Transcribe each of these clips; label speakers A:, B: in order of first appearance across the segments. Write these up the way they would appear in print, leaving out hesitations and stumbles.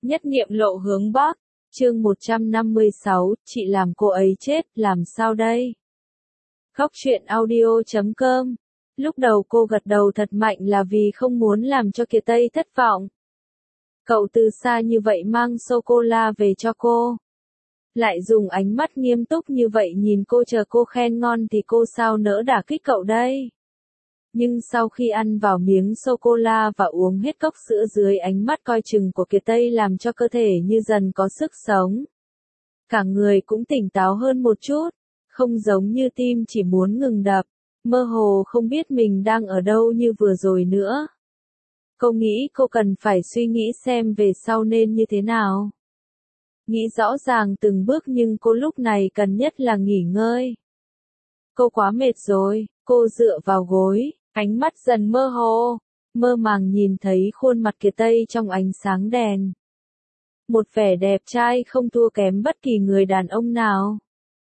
A: Nhất niệm lộ hướng Bắc, chương 156, chị làm cô ấy chết, làm sao đây? Khóc chuyện audio.com. Lúc đầu cô gật đầu thật mạnh là vì không muốn làm cho Kiệt Tây thất vọng. Cậu từ xa như vậy mang sô-cô-la về cho cô. Lại dùng ánh mắt nghiêm túc như vậy nhìn cô chờ cô khen ngon thì cô sao nỡ đả kích cậu đây? Nhưng sau khi ăn vào miếng sô-cô-la và uống hết cốc sữa dưới ánh mắt coi chừng của Kiệt Tây làm cho cơ thể như dần có sức sống. Cả người cũng tỉnh táo hơn một chút, không giống như tim chỉ muốn ngừng đập, mơ hồ không biết mình đang ở đâu như vừa rồi nữa. Cô nghĩ cô cần phải suy nghĩ xem về sau nên như thế nào. Nghĩ rõ ràng từng bước nhưng cô lúc này cần nhất là nghỉ ngơi. Cô quá mệt rồi, cô dựa vào gối. Ánh mắt dần mơ hồ, mơ màng nhìn thấy khuôn mặt Kiệt Tây trong ánh sáng đèn. Một vẻ đẹp trai không thua kém bất kỳ người đàn ông nào.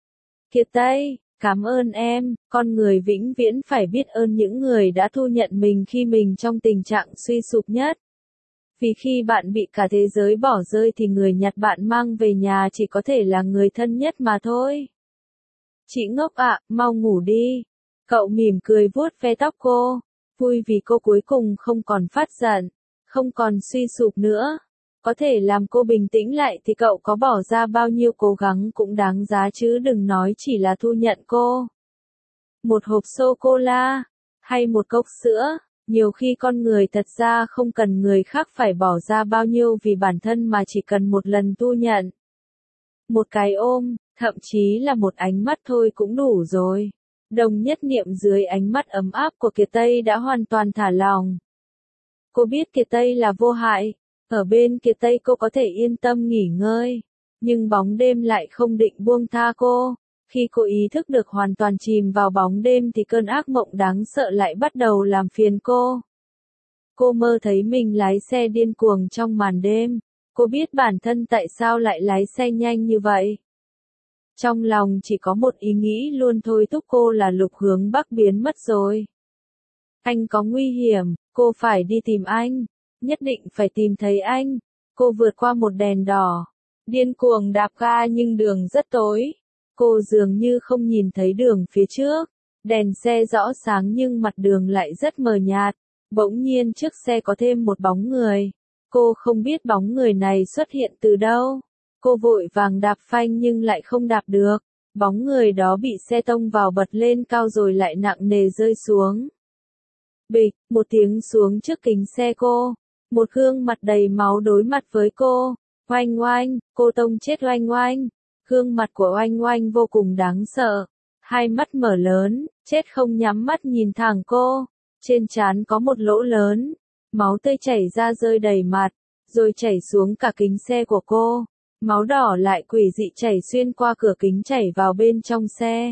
A: Kiệt Tây, cảm ơn em, con người vĩnh viễn phải biết ơn những người đã thu nhận mình khi mình trong tình trạng suy sụp nhất. Vì khi bạn bị cả thế giới bỏ rơi thì người nhặt bạn mang về nhà chỉ có thể là người thân nhất mà thôi. Chị ngốc ạ, mau ngủ đi. Cậu mỉm cười vuốt ve tóc cô, vui vì cô cuối cùng không còn phát giận, không còn suy sụp nữa. Có thể làm cô bình tĩnh lại thì cậu có bỏ ra bao nhiêu cố gắng cũng đáng giá chứ đừng nói chỉ là thu nhận cô. Một hộp sô-cô-la, hay một cốc sữa, nhiều khi con người thật ra không cần người khác phải bỏ ra bao nhiêu vì bản thân mà chỉ cần một lần thu nhận. Một cái ôm, thậm chí là một ánh mắt thôi cũng đủ rồi. Đồng nhất niệm dưới ánh mắt ấm áp của Kiệt Tây đã hoàn toàn thả lòng. Cô biết Kiệt Tây là vô hại, ở bên Kiệt Tây cô có thể yên tâm nghỉ ngơi, nhưng bóng đêm lại không định buông tha cô. Khi cô ý thức được hoàn toàn chìm vào bóng đêm thì cơn ác mộng đáng sợ lại bắt đầu làm phiền cô. Cô mơ thấy mình lái xe điên cuồng trong màn đêm, cô biết bản thân tại sao lại lái xe nhanh như vậy. Trong lòng chỉ có một ý nghĩ luôn thôi thúc cô là Lục Hướng Bắc biến mất rồi. Anh có nguy hiểm, cô phải đi tìm anh, nhất định phải tìm thấy anh. Cô vượt qua một đèn đỏ, điên cuồng đạp ga nhưng đường rất tối. Cô dường như không nhìn thấy đường phía trước, đèn xe rõ sáng nhưng mặt đường lại rất mờ nhạt. Bỗng nhiên trước xe có thêm một bóng người. Cô không biết bóng người này xuất hiện từ đâu. Cô vội vàng đạp phanh nhưng lại không đạp được. Bóng người đó bị xe tông vào bật lên cao rồi lại nặng nề rơi xuống. Bịch, một tiếng xuống trước kính xe cô. Một gương mặt đầy máu đối mặt với cô. Oanh oanh, cô tông chết oanh oanh. Gương mặt của oanh oanh vô cùng đáng sợ. Hai mắt mở lớn, chết không nhắm mắt nhìn thẳng cô. Trên trán có một lỗ lớn. Máu tươi chảy ra rơi đầy mặt, rồi chảy xuống cả kính xe của cô. Máu đỏ lại quỷ dị chảy xuyên qua cửa kính chảy vào bên trong xe.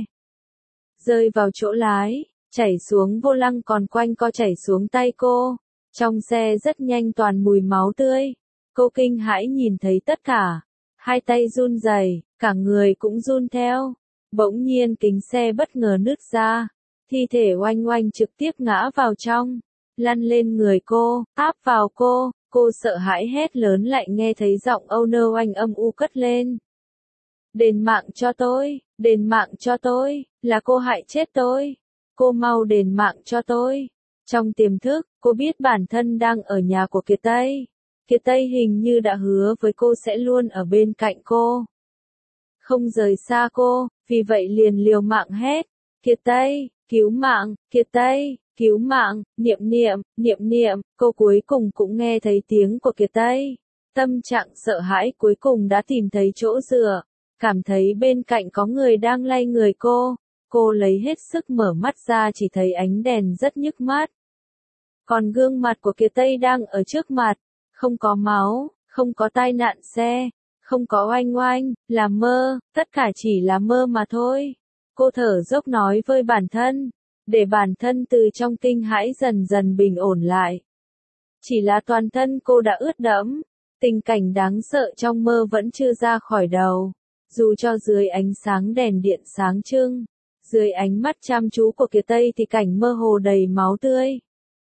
A: Rơi vào chỗ lái, chảy xuống vô lăng còn quanh co chảy xuống tay cô. Trong xe rất nhanh toàn mùi máu tươi. Cô kinh hãi nhìn thấy tất cả. Hai tay run rẩy, cả người cũng run theo. Bỗng nhiên kính xe bất ngờ nứt ra. Thi thể oanh oanh trực tiếp ngã vào trong. Lăn lên người cô, áp vào cô. Cô sợ hãi hét lớn lại nghe thấy giọng oh no anh âm u cất lên. Đền mạng cho tôi, đền mạng cho tôi, là cô hại chết tôi. Cô mau đền mạng cho tôi. Trong tiềm thức, cô biết bản thân đang ở nhà của Kiệt Tây. Kiệt Tây hình như đã hứa với cô sẽ luôn ở bên cạnh cô. Không rời xa cô, vì vậy liền liều mạng hét. Kiệt Tây, cứu mạng, Kiệt Tây. Cứu mạng, niệm niệm, niệm niệm, cô cuối cùng cũng nghe thấy tiếng của Kiệt Tây. Tâm trạng sợ hãi cuối cùng đã tìm thấy chỗ dựa, cảm thấy bên cạnh có người đang lay người cô. Cô lấy hết sức mở mắt ra chỉ thấy ánh đèn rất nhức mắt. Còn gương mặt của Kiệt Tây đang ở trước mặt, không có máu, không có tai nạn xe, không có oanh oanh, là mơ, tất cả chỉ là mơ mà thôi. Cô thở dốc nói với bản thân. Để bản thân từ trong kinh hãi dần dần bình ổn lại. Chỉ là toàn thân cô đã ướt đẫm, tình cảnh đáng sợ trong mơ vẫn chưa ra khỏi đầu. Dù cho dưới ánh sáng đèn điện sáng trưng, dưới ánh mắt chăm chú của Kiệt Tây thì cảnh mơ hồ đầy máu tươi.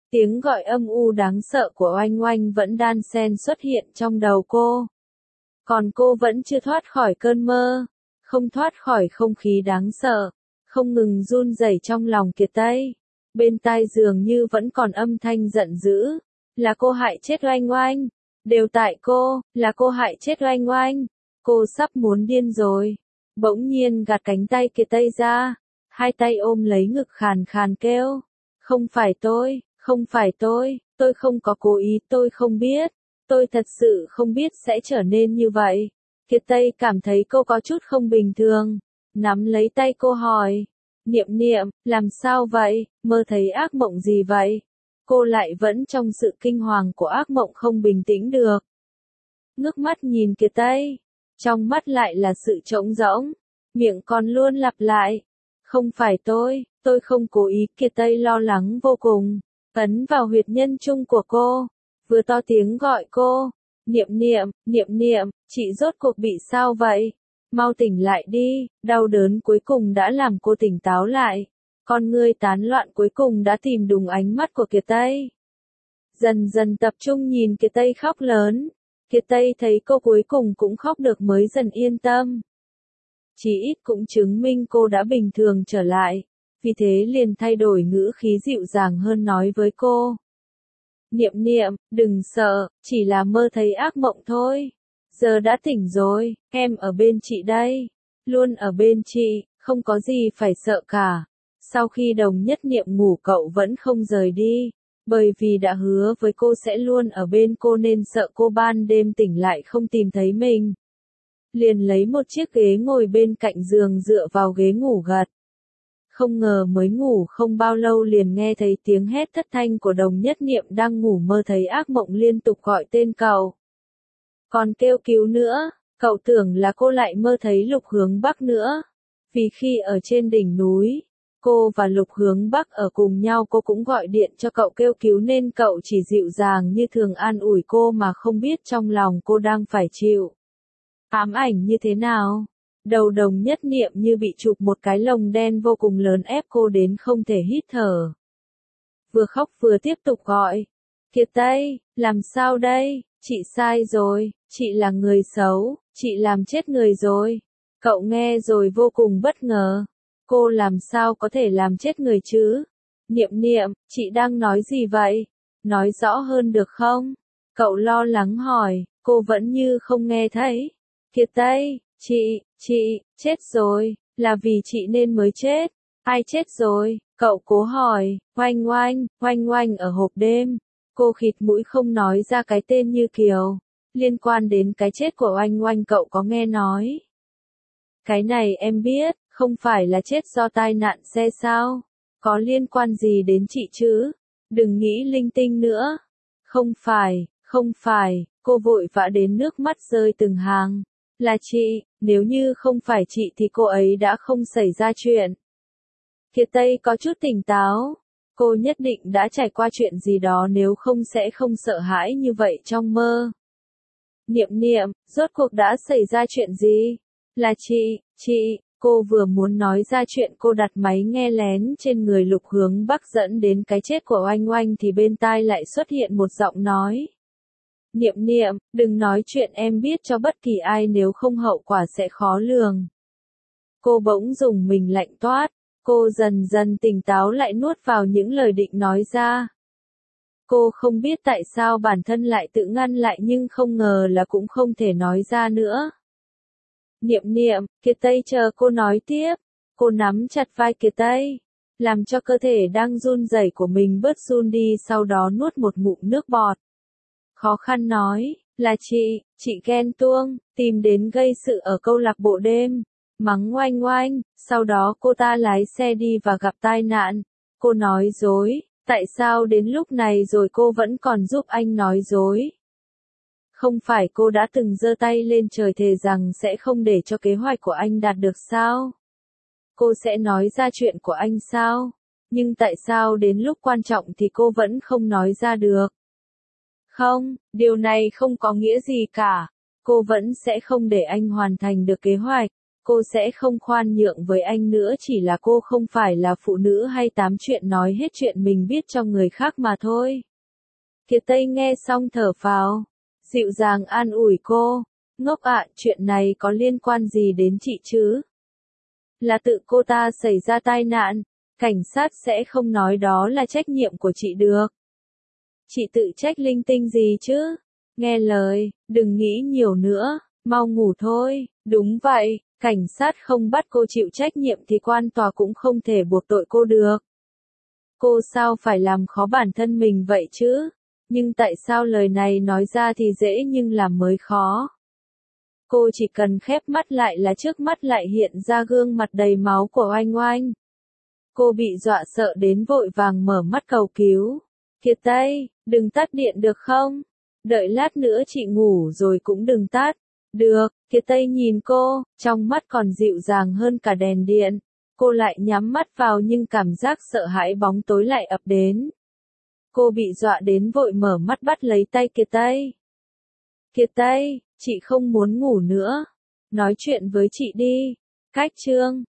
A: Tiếng gọi âm u đáng sợ của Oanh Oanh vẫn đan xen xuất hiện trong đầu cô. Còn cô vẫn chưa thoát khỏi cơn mơ, không thoát khỏi không khí đáng sợ, không ngừng run rẩy trong lòng Kiệt Tây. Bên tai dường như vẫn còn âm thanh giận dữ, là cô hại chết Oanh Oanh, đều tại cô, là cô hại chết Oanh Oanh. Cô sắp muốn điên rồi. Bỗng nhiên gạt cánh tay Kiệt Tây ra, hai tay ôm lấy ngực khàn khàn kêu, không phải tôi, không phải tôi không có cố ý, tôi không biết, tôi thật sự không biết sẽ trở nên như vậy. Kiệt Tây cảm thấy cô có chút không bình thường, nắm lấy tay cô hỏi, Niệm Niệm, làm sao vậy, mơ thấy ác mộng gì vậy? Cô lại vẫn trong sự kinh hoàng của ác mộng không bình tĩnh được. Ngước mắt nhìn Kiệt Tây, trong mắt lại là sự trống rỗng, miệng còn luôn lặp lại, không phải tôi không cố ý. Kiệt Tây lo lắng vô cùng, ấn vào huyệt nhân trung của cô, vừa to tiếng gọi cô, Niệm Niệm, Niệm Niệm, chị rốt cuộc bị sao vậy? Mau tỉnh lại đi. Đau đớn cuối cùng đã làm cô tỉnh táo lại, con ngươi tán loạn cuối cùng đã tìm đúng ánh mắt của Kiệt Tây. Dần dần tập trung nhìn Kiệt Tây khóc lớn, Kiệt Tây thấy cô cuối cùng cũng khóc được mới dần yên tâm. Chỉ ít cũng chứng minh cô đã bình thường trở lại, vì thế liền thay đổi ngữ khí dịu dàng hơn nói với cô. Niệm Niệm, đừng sợ, chỉ là mơ thấy ác mộng thôi. Giờ đã tỉnh rồi, em ở bên chị đây. Luôn ở bên chị, không có gì phải sợ cả. Sau khi Đồng Nhất Niệm ngủ cậu vẫn không rời đi, bởi vì đã hứa với cô sẽ luôn ở bên cô nên sợ cô ban đêm tỉnh lại không tìm thấy mình. Liền lấy một chiếc ghế ngồi bên cạnh giường dựa vào ghế ngủ gật. Không ngờ mới ngủ không bao lâu liền nghe thấy tiếng hét thất thanh của Đồng Nhất Niệm đang ngủ mơ thấy ác mộng liên tục gọi tên cậu. Còn kêu cứu nữa, cậu tưởng là cô lại mơ thấy Lục Hướng Bắc nữa. Vì khi ở trên đỉnh núi, cô và Lục Hướng Bắc ở cùng nhau, cô cũng gọi điện cho cậu kêu cứu nên cậu chỉ dịu dàng như thường an ủi cô mà không biết trong lòng cô đang phải chịu ám ảnh như thế nào. Đầu Đồng Nhất Niệm như bị chụp một cái lồng đen vô cùng lớn ép cô đến không thể hít thở. Vừa khóc vừa tiếp tục gọi, Kiệt Tây, làm sao đây, chị sai rồi, chị là người xấu, chị làm chết người rồi. Cậu nghe rồi vô cùng bất ngờ, cô làm sao có thể làm chết người chứ? Niệm Niệm, chị đang nói gì vậy? Nói rõ hơn được không? Cậu lo lắng hỏi, cô vẫn như không nghe thấy. Kiệt Tây, chị, chết rồi, là vì chị nên mới chết. Ai chết rồi? Cậu cố hỏi. Oanh Oanh ở hộp đêm. Cô khịt mũi không nói ra cái tên Như Kiều. Liên quan đến cái chết của Oanh Oanh cậu có nghe nói. Cái này em biết, không phải là chết do tai nạn xe sao? Có liên quan gì đến chị chứ? Đừng nghĩ linh tinh nữa. Không phải, cô vội vã đến nước mắt rơi từng hàng. Là chị, nếu như không phải chị thì cô ấy đã không xảy ra chuyện. Kiệt Tây có chút tỉnh táo. Cô nhất định đã trải qua chuyện gì đó nếu không sẽ không sợ hãi như vậy trong mơ. Niệm Niệm, rốt cuộc đã xảy ra chuyện gì? Là chị, cô vừa muốn nói ra chuyện cô đặt máy nghe lén trên người Lục Hướng Bắc dẫn đến cái chết của Oanh Oanh thì bên tai lại xuất hiện một giọng nói. Niệm Niệm, đừng nói chuyện em biết cho bất kỳ ai nếu không hậu quả sẽ khó lường. Cô bỗng dùng mình lạnh toát, cô dần dần tỉnh táo lại nuốt vào những lời định nói ra. Cô không biết tại sao bản thân lại tự ngăn lại nhưng không ngờ là cũng không thể nói ra nữa. Niệm Niệm, Kiệt Tây chờ cô nói tiếp. Cô nắm chặt vai Kiệt Tây, làm cho cơ thể đang run rẩy của mình bớt run đi, sau đó nuốt một ngụm nước bọt. Khó khăn nói, là chị ghen tuông, tìm đến gây sự ở câu lạc bộ đêm, mắng Oanh Oanh, sau đó cô ta lái xe đi và gặp tai nạn. Cô nói dối, tại sao đến lúc này rồi cô vẫn còn giúp anh nói dối? Không phải cô đã từng giơ tay lên trời thề rằng sẽ không để cho kế hoạch của anh đạt được sao? Cô sẽ nói ra chuyện của anh sao? Nhưng tại sao đến lúc quan trọng thì cô vẫn không nói ra được? Không, điều này không có nghĩa gì cả. Cô vẫn sẽ không để anh hoàn thành được kế hoạch. Cô sẽ không khoan nhượng với anh nữa, chỉ là cô không phải là phụ nữ hay tám chuyện nói hết chuyện mình biết cho người khác mà thôi. Kiệt Tây nghe xong thở phào, dịu dàng an ủi cô. Ngốc ạ, chuyện này có liên quan gì đến chị chứ? Là tự cô ta xảy ra tai nạn, cảnh sát sẽ không nói đó là trách nhiệm của chị được. Chị tự trách linh tinh gì chứ? Nghe lời, đừng nghĩ nhiều nữa, mau ngủ thôi. Đúng vậy, cảnh sát không bắt cô chịu trách nhiệm thì quan tòa cũng không thể buộc tội cô được. Cô sao phải làm khó bản thân mình vậy chứ? Nhưng tại sao lời này nói ra thì dễ nhưng làm mới khó? Cô chỉ cần khép mắt lại là trước mắt lại hiện ra gương mặt đầy máu của Oanh Oanh. Cô bị dọa sợ đến vội vàng mở mắt cầu cứu. Kiệt Tây, đừng tắt điện được không? Đợi lát nữa chị ngủ rồi cũng đừng tắt. Được, Kiệt Tây nhìn cô, trong mắt còn dịu dàng hơn cả đèn điện. Cô lại nhắm mắt vào nhưng cảm giác sợ hãi bóng tối lại ập đến. Cô bị dọa đến vội mở mắt bắt lấy tay Kiệt Tây. Kiệt Tây, chị không muốn ngủ nữa. Nói chuyện với chị đi. Cách chương